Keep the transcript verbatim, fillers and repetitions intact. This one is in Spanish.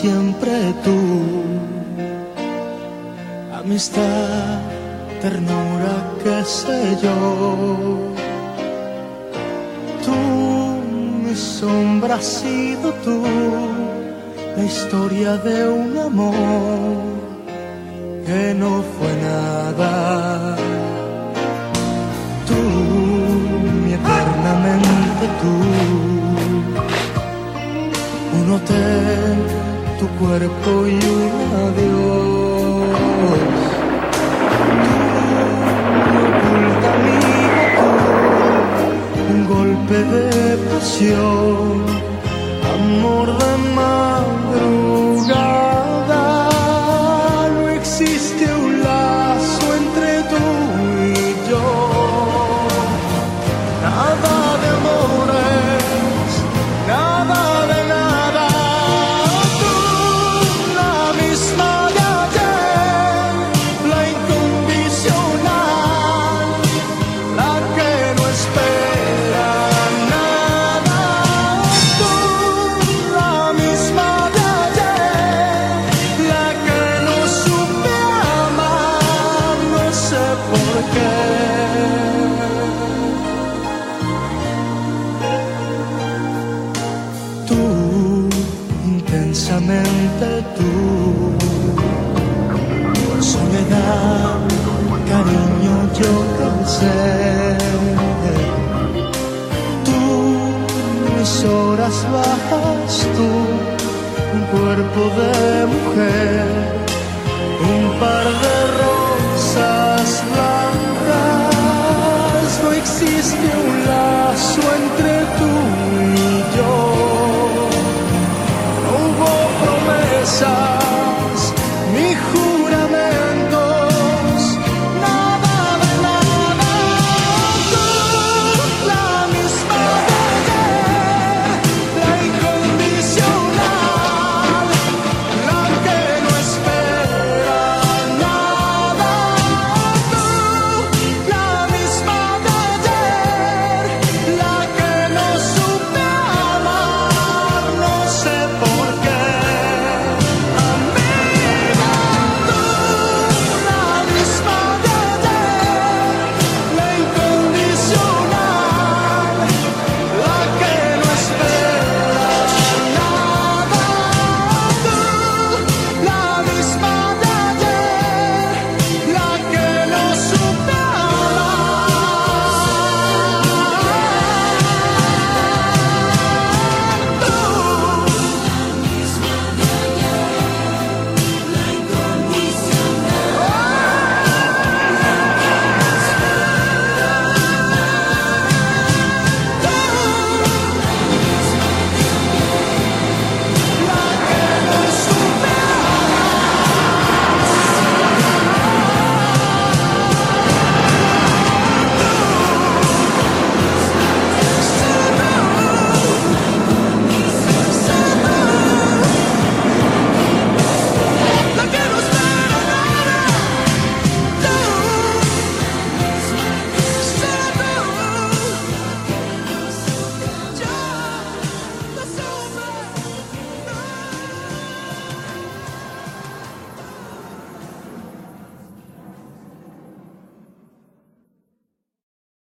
siempre tú. Amistad, ternura, qué sé yo. Tú, mi sombra, has sido tú, la historia de un amor que no fue nada. Tú, mi eternamente tú. Un hotel, tu cuerpo y un adiós. Tú, mi oculta amiga, tú. Un golpe de pasión, amor de madrugada. No existe un lazo entre tú y yo. Nada de amores, nada de nada. Tú, la misma de ayer, la incondicional, la que no espera nada. Tú, la misma de ayer, la que no supe amar, no sé por qué. Tú, intensamente tú, por soledad, cariño, yo cansé. Tú, mis horas bajas, tú, un cuerpo de mujer.